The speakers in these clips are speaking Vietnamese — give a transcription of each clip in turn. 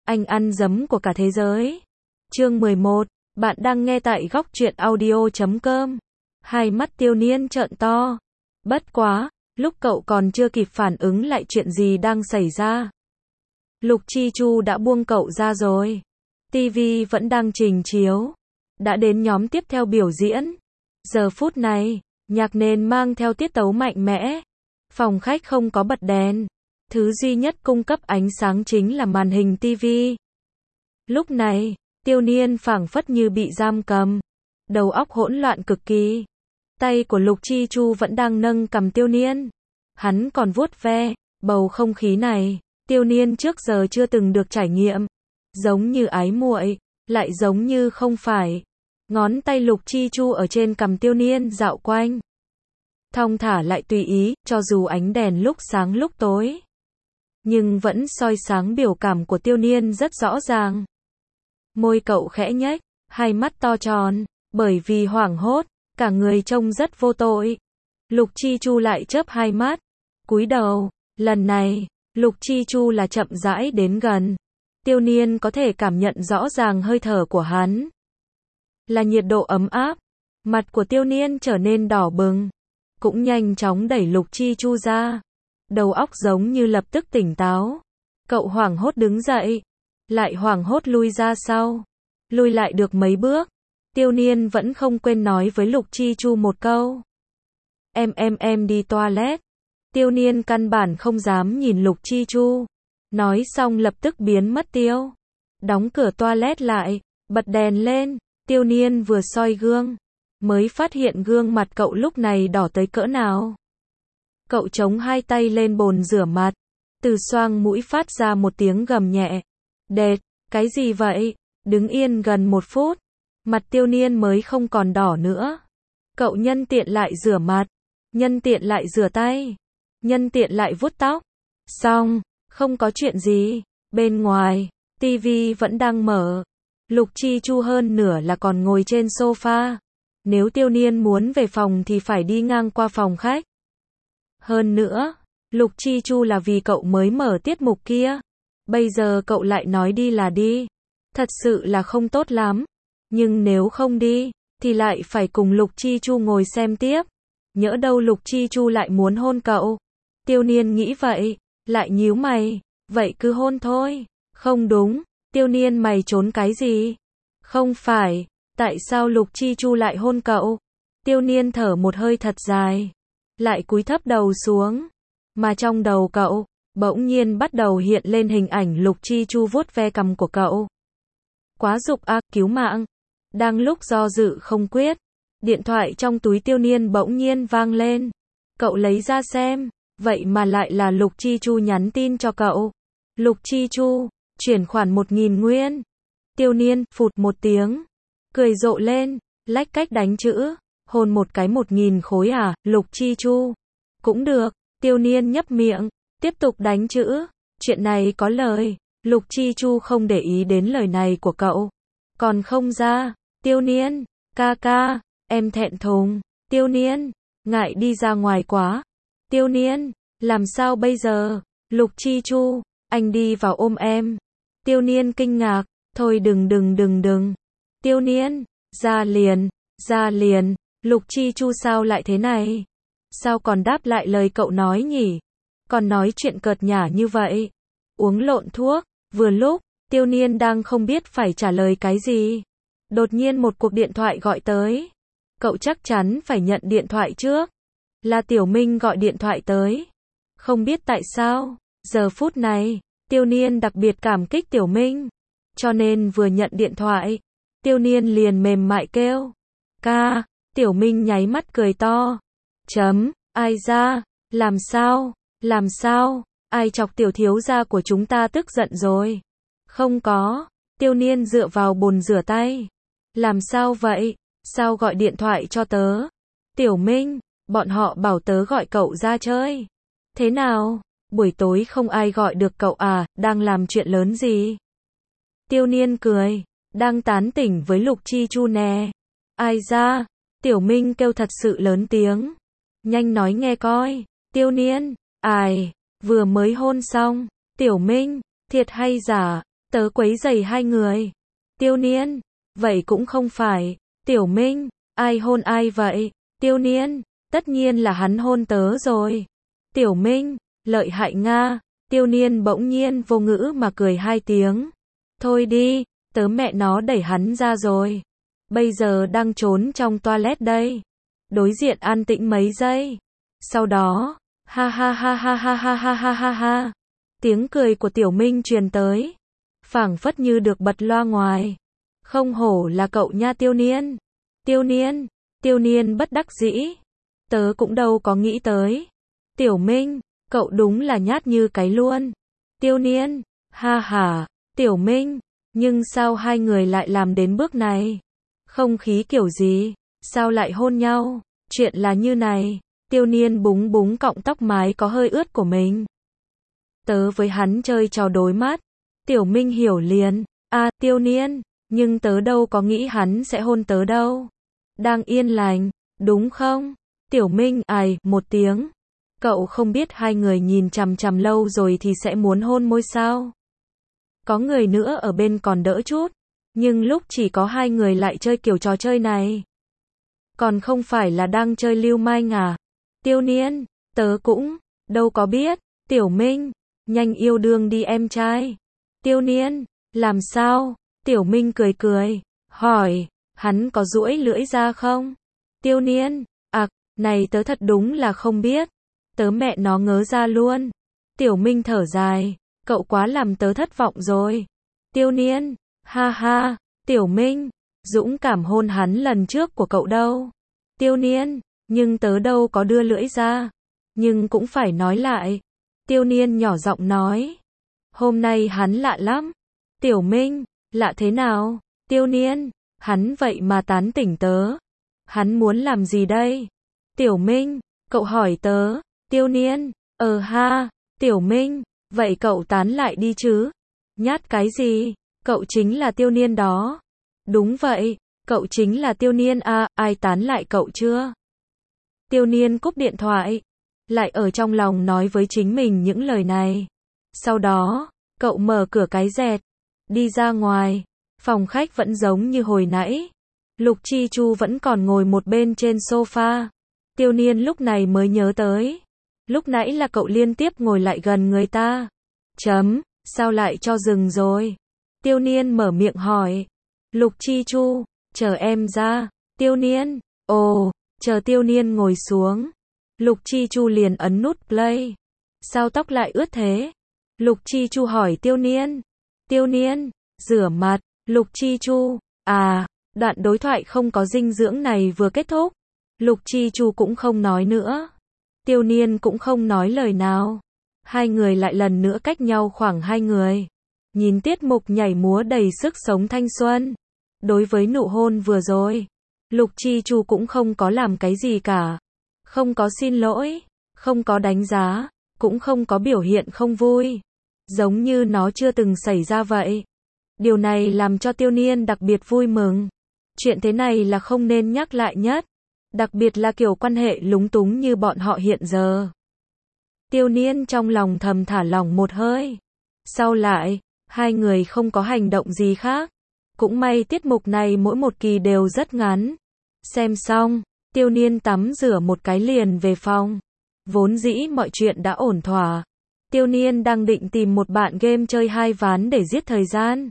anh ăn dấm của cả thế giới. Chương 11, bạn đang nghe tại góc truyện audio.com. Hai mắt Tiêu Niên trợn to. Bất quá, lúc cậu còn chưa kịp phản ứng lại chuyện gì đang xảy ra. Lục Chi Chu đã buông cậu ra rồi. TV vẫn đang trình chiếu. Đã đến nhóm tiếp theo biểu diễn. Giờ phút này, nhạc nền mang theo tiết tấu mạnh mẽ. Phòng khách không có bật đèn. Thứ duy nhất cung cấp ánh sáng chính là màn hình TV. Lúc này, Tiêu Niên phảng phất như bị giam cầm. Đầu óc hỗn loạn cực kỳ. Tay của Lục Chi Chu vẫn đang nâng cầm Tiêu Niên. Hắn còn vuốt ve. Bầu không khí này, Tiêu Niên trước giờ chưa từng được trải nghiệm. Giống như ái muội, lại giống như không phải. Ngón tay Lục Chi Chu ở trên cằm Tiêu Niên dạo quanh. Thong thả lại tùy ý, cho dù ánh đèn lúc sáng lúc tối. Nhưng vẫn soi sáng biểu cảm của Tiêu Niên rất rõ ràng. Môi cậu khẽ nhếch, hai mắt to tròn, bởi vì hoảng hốt, cả người trông rất vô tội. Lục Chi Chu lại chớp hai mắt, cúi đầu, lần này, Lục Chi Chu là chậm rãi đến gần. Tiêu Niên có thể cảm nhận rõ ràng hơi thở của hắn. Là nhiệt độ ấm áp, mặt của Tiêu Niên trở nên đỏ bừng, cũng nhanh chóng đẩy Lục Chi Chu ra. Đầu óc giống như lập tức tỉnh táo. Cậu hoảng hốt đứng dậy, lại hoảng hốt lui ra sau. Lui lại được mấy bước, Tiêu Niên vẫn không quên nói với Lục Chi Chu một câu. Em đi toilet. Tiêu Niên căn bản không dám nhìn Lục Chi Chu. Nói xong lập tức biến mất tiêu. Đóng cửa toilet lại, bật đèn lên. Tiêu Niên vừa soi gương, mới phát hiện gương mặt cậu lúc này đỏ tới cỡ nào. Cậu chống hai tay lên bồn rửa mặt, từ xoang mũi phát ra một tiếng gầm nhẹ. Đệt, cái gì vậy? Đứng yên gần một phút, mặt Tiêu Niên mới không còn đỏ nữa. Cậu nhân tiện lại rửa mặt, nhân tiện lại rửa tay, nhân tiện lại vuốt tóc. Xong, không có chuyện gì. Bên ngoài, TV vẫn đang mở. Lục Chi Chu hơn nửa là còn ngồi trên sofa. Nếu Tiêu Niên muốn về phòng thì phải đi ngang qua phòng khách. Hơn nữa, Lục Chi Chu là vì cậu mới mở tiết mục kia. Bây giờ cậu lại nói đi là đi. Thật sự là không tốt lắm. Nhưng nếu không đi, thì lại phải cùng Lục Chi Chu ngồi xem tiếp. Nhỡ đâu Lục Chi Chu lại muốn hôn cậu. Tiêu Niên nghĩ vậy, lại nhíu mày. Vậy cứ hôn thôi. Không đúng, Tiêu Niên mày trốn cái gì? Không phải, tại sao Lục Chi Chu lại hôn cậu? Tiêu Niên thở một hơi thật dài. Lại cúi thấp đầu xuống. Mà trong đầu cậu, bỗng nhiên bắt đầu hiện lên hình ảnh Lục Chi Chu vuốt ve cằm của cậu. Quá dục ác, cứu mạng. Đang lúc do dự không quyết, điện thoại trong túi Tiêu Niên bỗng nhiên vang lên. Cậu lấy ra xem, vậy mà lại là Lục Chi Chu nhắn tin cho cậu. Lục Chi Chu, chuyển khoản 1.000 nguyên. Tiêu Niên, phụt một tiếng, cười rộ lên, lách cách đánh chữ. Hôn một cái 1.000 khối à, Lục Chi Chu. Cũng được, Tiêu Niên nhấp miệng, tiếp tục đánh chữ. Chuyện này có lời. Lục Chi Chu không để ý đến lời này của cậu. Còn không ra. Tiêu Niên, ca, em thẹn thùng. Tiêu Niên, ngại đi ra ngoài quá. Tiêu Niên, làm sao bây giờ? Lục Chi Chu, anh đi vào ôm em. Tiêu Niên kinh ngạc, thôi đừng. Tiêu Niên, ra liền. Lục Chi Chu sao lại thế này? Sao còn đáp lại lời cậu nói nhỉ? Còn nói chuyện cợt nhả như vậy. Uống lộn thuốc. Vừa lúc, Tiêu Niên đang không biết phải trả lời cái gì. Đột nhiên một cuộc điện thoại gọi tới. Cậu chắc chắn phải nhận điện thoại trước. Là Tiểu Minh gọi điện thoại tới. Không biết tại sao, giờ phút này, Tiêu Niên đặc biệt cảm kích Tiểu Minh. Cho nên vừa nhận điện thoại, Tiêu Niên liền mềm mại kêu. Ca. Tiểu Minh nháy mắt cười to. Ai ra? Làm sao? Ai chọc tiểu thiếu gia của chúng ta tức giận rồi? Không có. Tiêu Niên dựa vào bồn rửa tay. Làm sao vậy? Sao gọi điện thoại cho tớ? Tiểu Minh, bọn họ bảo tớ gọi cậu ra chơi. Thế nào? Buổi tối không ai gọi được cậu à, đang làm chuyện lớn gì? Tiêu Niên cười. Đang tán tỉnh với Lục Chi Chu nè. Ai ra? Tiểu Minh kêu thật sự lớn tiếng. Nhanh nói nghe coi. Tiêu Niên, ai? Vừa mới hôn xong. Tiểu Minh, thiệt hay giả? tớ quấy rầy hai người. Tiêu Niên, vậy cũng không phải. Tiểu Minh, ai hôn ai vậy? Tiêu Niên, tất nhiên là hắn hôn tớ rồi. Tiểu Minh, lợi hại Nga. Tiêu Niên bỗng nhiên vô ngữ mà cười hai tiếng. Thôi đi, tớ mẹ nó đẩy hắn ra rồi. Bây giờ đang trốn trong toilet đây. Đối diện an tĩnh mấy giây. Sau đó, ha ha ha ha ha ha ha ha ha ha. Tiếng cười của Tiểu Minh truyền tới. Phảng phất như được bật loa ngoài. Không hổ là cậu nha Tiêu Niên. Tiêu Niên bất đắc dĩ. Tớ cũng đâu có nghĩ tới. Tiểu Minh, cậu đúng là nhát như cái luôn. Tiêu Niên, ha ha, Tiểu Minh, nhưng sao hai người lại làm đến bước này? Không khí kiểu gì? Sao lại hôn nhau? Chuyện là như này. Tiêu Niên búng búng cọng tóc mái có hơi ướt của mình. Tớ với hắn chơi trò đối mắt. Tiểu Minh hiểu liền. À, Tiêu Niên, nhưng tớ đâu có nghĩ hắn sẽ hôn tớ đâu. Đang yên lành, đúng không? Tiểu Minh ài một tiếng. Cậu không biết hai người nhìn chằm chằm lâu rồi thì sẽ muốn hôn môi sao? Có người nữa ở bên còn đỡ chút. Nhưng lúc chỉ có hai người lại chơi kiểu trò chơi này. Còn không phải là đang chơi lưu manh à? Tiêu Niên, tớ cũng, đâu có biết. Tiểu Minh, nhanh yêu đương đi em trai. Tiêu Niên, làm sao? Tiểu Minh cười cười, hỏi, hắn có duỗi lưỡi ra không? Tiêu Niên, này tớ thật đúng là không biết. Tớ mẹ nó ngớ ra luôn. Tiểu Minh thở dài, cậu quá làm tớ thất vọng rồi. Tiêu Niên, ha ha, Tiểu Minh, dũng cảm hôn hắn lần trước của cậu đâu. Tiêu Niên, nhưng tớ đâu có đưa lưỡi ra. Nhưng cũng phải nói lại. Tiêu Niên nhỏ giọng nói. Hôm nay hắn lạ lắm. Tiểu Minh, lạ thế nào? Tiêu Niên, hắn vậy mà tán tỉnh tớ. Hắn muốn làm gì đây? Tiểu Minh, cậu hỏi tớ. Tiêu Niên, ha, Tiểu Minh, vậy cậu tán lại đi chứ? Nhát cái gì? Cậu chính là Tiêu Niên đó. Đúng vậy, cậu chính là Tiêu Niên à, ai tán lại cậu chưa? Tiêu Niên cúp điện thoại, lại ở trong lòng nói với chính mình những lời này. Sau đó, cậu mở cửa cái rẹt, đi ra ngoài, phòng khách vẫn giống như hồi nãy. Lục Chi Chu vẫn còn ngồi một bên trên sofa. Tiêu Niên lúc này mới nhớ tới. Lúc nãy là cậu liên tiếp ngồi lại gần người ta. Sao lại cho dừng rồi? Tiêu Niên mở miệng hỏi. Lục Chi Chu, chờ em ra. Tiêu Niên, chờ Tiêu Niên ngồi xuống. Lục Chi Chu liền ấn nút play. Sao tóc lại ướt thế? Lục Chi Chu hỏi Tiêu Niên. Tiêu Niên, rửa mặt. Lục Chi Chu, đoạn đối thoại không có dinh dưỡng này vừa kết thúc. Lục Chi Chu cũng không nói nữa. Tiêu Niên cũng không nói lời nào. Hai người lại lần nữa cách nhau khoảng 2 người. Nhìn tiết mục nhảy múa đầy sức sống thanh xuân. Đối với nụ hôn vừa rồi, Lục Chi Chu cũng không có làm cái gì cả. Không có xin lỗi, không có đánh giá, cũng không có biểu hiện không vui. Giống như nó chưa từng xảy ra vậy. Điều này làm cho Tiêu Niên đặc biệt vui mừng. Chuyện thế này là không nên nhắc lại nhất. Đặc biệt là kiểu quan hệ lúng túng như bọn họ hiện giờ. Tiêu Niên trong lòng thầm thả lỏng một hơi. Sau lại, hai người không có hành động gì khác. Cũng may tiết mục này mỗi một kỳ đều rất ngắn. Xem xong, Tiêu Niên tắm rửa một cái liền về phòng. Vốn dĩ mọi chuyện đã ổn thỏa. Tiêu Niên đang định tìm một bạn game chơi 2 ván để giết thời gian.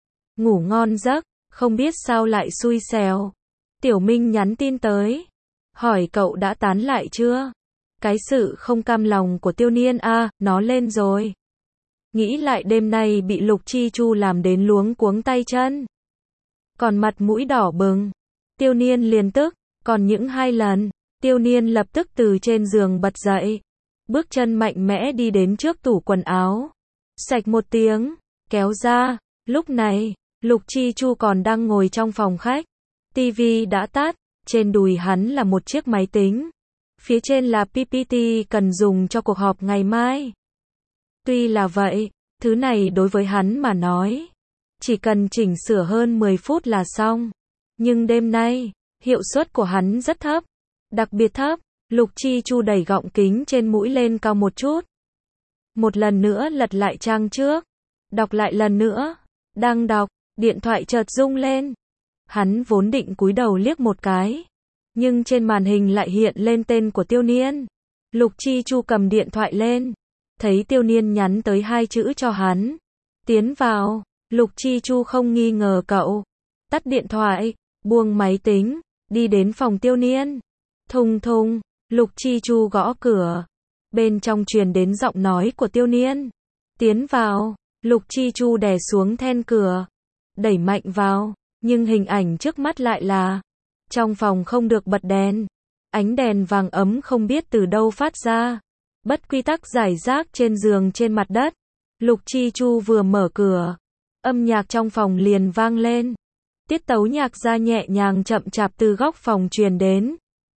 Ngủ ngon giấc, không biết sao lại xui xẻo. Tiểu Minh nhắn tin tới. Hỏi cậu đã tán lại chưa? Cái sự không cam lòng của Tiêu Niên nó lên rồi. Nghĩ lại đêm nay bị Lục Chi Chu làm đến luống cuống tay chân. Còn mặt mũi đỏ bừng. Tiêu Niên liền tức, còn những 2 lần, Tiêu Niên lập tức từ trên giường bật dậy. Bước chân mạnh mẽ đi đến trước tủ quần áo. Sạch một tiếng, kéo ra. Lúc này, Lục Chi Chu còn đang ngồi trong phòng khách. TV đã tắt, trên đùi hắn là một chiếc máy tính. Phía trên là PPT cần dùng cho cuộc họp ngày mai. Tuy là vậy, thứ này đối với hắn mà nói, chỉ cần chỉnh sửa hơn 10 phút là xong. Nhưng đêm nay, hiệu suất của hắn rất thấp. Đặc biệt thấp. Lục Chi Chu đẩy gọng kính trên mũi lên cao một chút. Một lần nữa lật lại trang trước. Đọc lại lần nữa. Đang đọc, điện thoại chợt rung lên. Hắn vốn định cúi đầu liếc một cái, nhưng trên màn hình lại hiện lên tên của Tiêu Niên. Lục Chi Chu cầm điện thoại lên, thấy Tiêu Niên nhắn tới 2 chữ cho hắn. Tiến vào. Lục Chi Chu không nghi ngờ cậu. Tắt điện thoại, buông máy tính, đi đến phòng Tiêu Niên. Thùng thùng, Lục Chi Chu gõ cửa. Bên trong truyền đến giọng nói của Tiêu Niên. Tiến vào. Lục Chi Chu đè xuống then cửa, đẩy mạnh vào, nhưng hình ảnh trước mắt lại là trong phòng không được bật đèn. Ánh đèn vàng ấm không biết từ đâu phát ra. Bất quy tắc rải rác trên giường trên mặt đất. Lục Chi Chu vừa mở cửa, âm nhạc trong phòng liền vang lên. Tiết tấu nhạc ra nhẹ nhàng chậm chạp từ góc phòng truyền đến.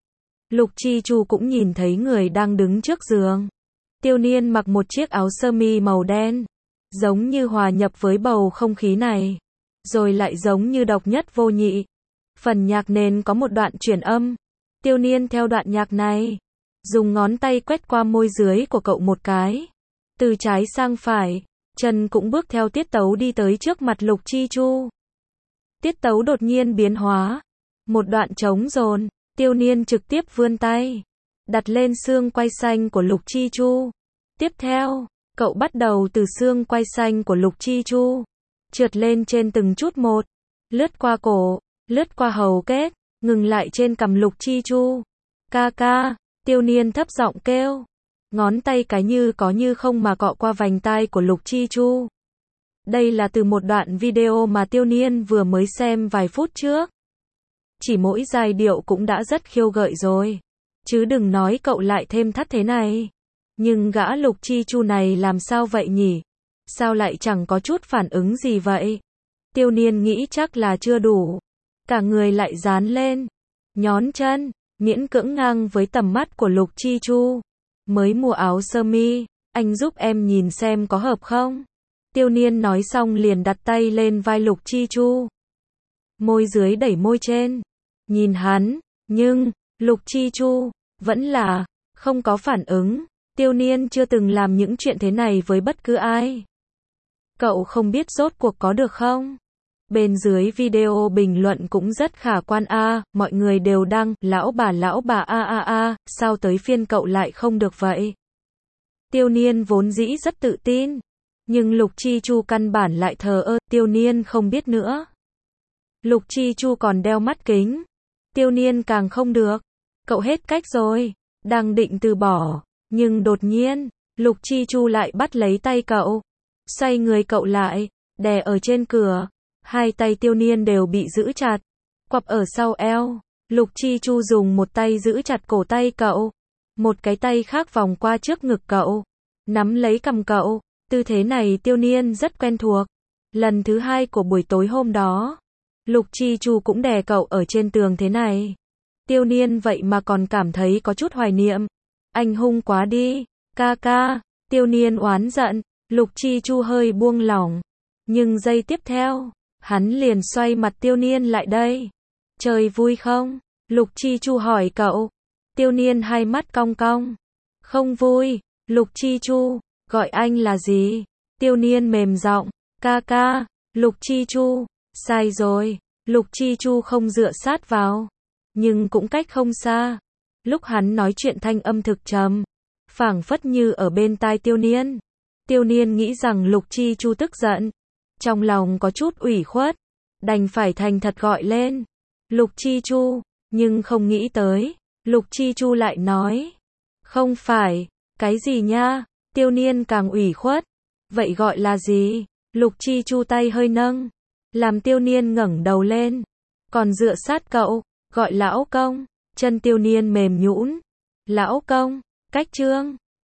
Lục Chi Chu cũng nhìn thấy người đang đứng trước giường. Tiêu Niên mặc một chiếc áo sơ mi màu đen, giống như hòa nhập với bầu không khí này, rồi lại giống như độc nhất vô nhị. Phần nhạc nền có một đoạn chuyển âm. Tiêu Niên theo đoạn nhạc này, dùng ngón tay quét qua môi dưới của cậu một cái, từ trái sang phải, chân cũng bước theo tiết tấu đi tới trước mặt Lục Chi Chu. Tiết tấu đột nhiên biến hóa, một đoạn trống dồn, Tiêu Niên trực tiếp vươn tay, đặt lên xương quai xanh của Lục Chi Chu. Tiếp theo, cậu bắt đầu từ xương quai xanh của Lục Chi Chu, trượt lên trên từng chút một, lướt qua cổ, lướt qua hầu kết, ngừng lại trên cằm Lục Chi Chu. Ca ca, Tiêu Niên thấp giọng kêu, ngón tay cái như có như không mà cọ qua vành tai của Lục Chi Chu. Đây là từ một đoạn video mà Tiêu Niên vừa mới xem vài phút trước. Chỉ mỗi giai điệu cũng đã rất khiêu gợi rồi, chứ đừng nói cậu lại thêm thắt thế này. Nhưng gã Lục Chi Chu này làm sao vậy nhỉ? Sao lại chẳng có chút phản ứng gì vậy? Tiêu Niên nghĩ chắc là chưa đủ. Cả người lại dán lên, nhón chân, miễn cưỡng ngang với tầm mắt của Lục Chi Chu. Mới mua áo sơ mi, anh giúp em nhìn xem có hợp không? Tiêu Niên nói xong liền đặt tay lên vai Lục Chi Chu. Môi dưới đẩy môi trên, nhìn hắn, nhưng Lục Chi Chu vẫn là không có phản ứng. Tiêu Niên chưa từng làm những chuyện thế này với bất cứ ai. Cậu không biết rốt cuộc có được không? Bên dưới video bình luận cũng rất khả quan a, mọi người đều đăng, lão bà a, sao tới phiên cậu lại không được vậy? Tiêu Niên vốn dĩ rất tự tin, nhưng Lục Chi Chu căn bản lại thờ ơ, Tiêu Niên không biết nữa. Lục Chi Chu còn đeo mắt kính, Tiêu Niên càng không được, cậu hết cách rồi, đang định từ bỏ, nhưng đột nhiên, Lục Chi Chu lại bắt lấy tay cậu, xoay người cậu lại, đè ở trên cửa. Hai tay Tiêu Niên đều bị giữ chặt, quặp ở sau eo. Lục Chi Chu dùng một tay giữ chặt cổ tay cậu, một cái tay khác vòng qua trước ngực cậu, nắm lấy cằm cậu. Tư thế này Tiêu Niên rất quen thuộc. Lần thứ 2 của buổi tối hôm đó, Lục Chi Chu cũng đè cậu ở trên tường thế này. Tiêu Niên vậy mà còn cảm thấy có chút hoài niệm. Anh hung quá đi, ca ca. Tiêu Niên oán giận. Lục Chi Chu hơi buông lỏng, nhưng giây tiếp theo, hắn liền xoay mặt Tiêu Niên lại đây. Chơi vui không? Lục Chi Chu hỏi cậu. Tiêu Niên hai mắt cong cong. Không vui. Lục Chi Chu, gọi anh là gì? Tiêu Niên mềm giọng. Ca ca. Lục Chi Chu, sai rồi. Lục Chi Chu không dựa sát vào, nhưng cũng cách không xa. Lúc hắn nói chuyện thanh âm thực trầm, phảng phất như ở bên tai Tiêu Niên. Tiêu Niên nghĩ rằng Lục Chi Chu tức giận, trong lòng có chút ủy khuất, đành phải thành thật gọi lên. Lục Chi Chu, nhưng không nghĩ tới, Lục Chi Chu lại nói. Không phải, cái gì nha? Tiêu Niên càng ủy khuất. Vậy gọi là gì? Lục Chi Chu tay hơi nâng, làm Tiêu Niên ngẩng đầu lên, còn dựa sát cậu, gọi lão công. Chân Tiêu Niên mềm nhũn. Lão công, cách trương.